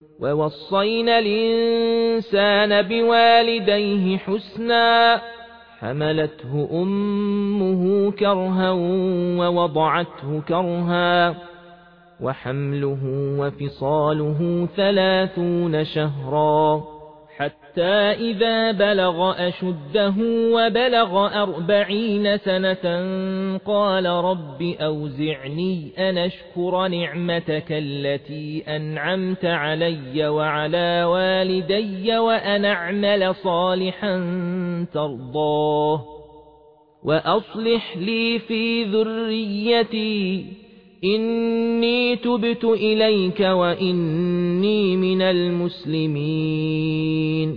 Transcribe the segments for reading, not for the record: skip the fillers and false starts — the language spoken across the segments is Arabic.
ووصينا الإنسان بوالديه حسنا حملته أمه كرها ووضعته كرها وحمله وفصاله 30 شهرا حتى إذا بلغ أشده وبلغ 40 سنة قال رب أوزعني أن أشكر نعمتك التي أنعمت علي وعلى والدي وأن أعمل صالحا ترضاه وأصلح لي في ذريتي إني تبت إليك وإني من المسلمين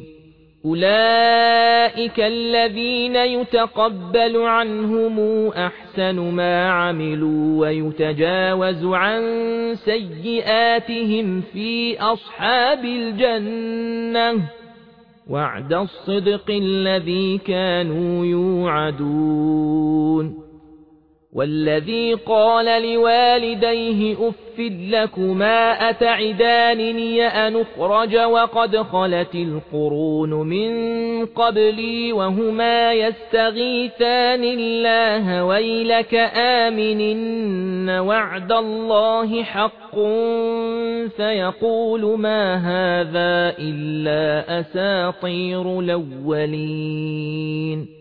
أولئك الذين يتقبل عنهم أحسن ما عملوا ويتجاوز عن سيئاتهم في أصحاب الجنة وعد الصدق الذي كانوا يوعدون والذي قال لوالديه أف لكما أتعدانني أن أخرج وقد خلت القرون من قبلي وهما يستغيثان الله ويلك آمن وعد الله حق فيقول ما هذا إلا أساطير الأولين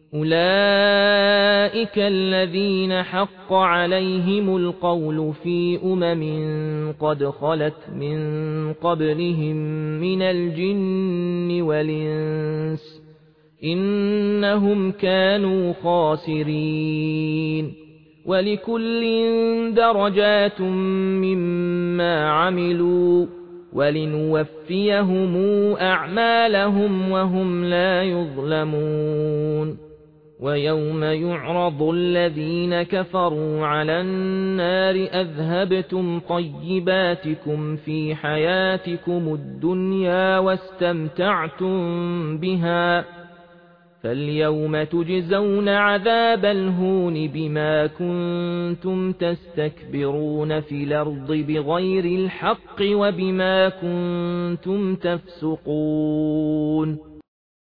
أولئك الذين حق عليهم القول في قد خلت من قبلهم من الجن والإنس إنهم كانوا خاسرين ولكل درجات مما عملوا ولنوفيهم أعمالهم وهم لا يظلمون ويوم يعرض الذين كفروا على النار أذهبتم طيباتكم في حياتكم الدنيا واستمتعتم بها فاليوم تجزون عذاب الهون بما كنتم تستكبرون في الأرض بغير الحق وبما كنتم تفسقون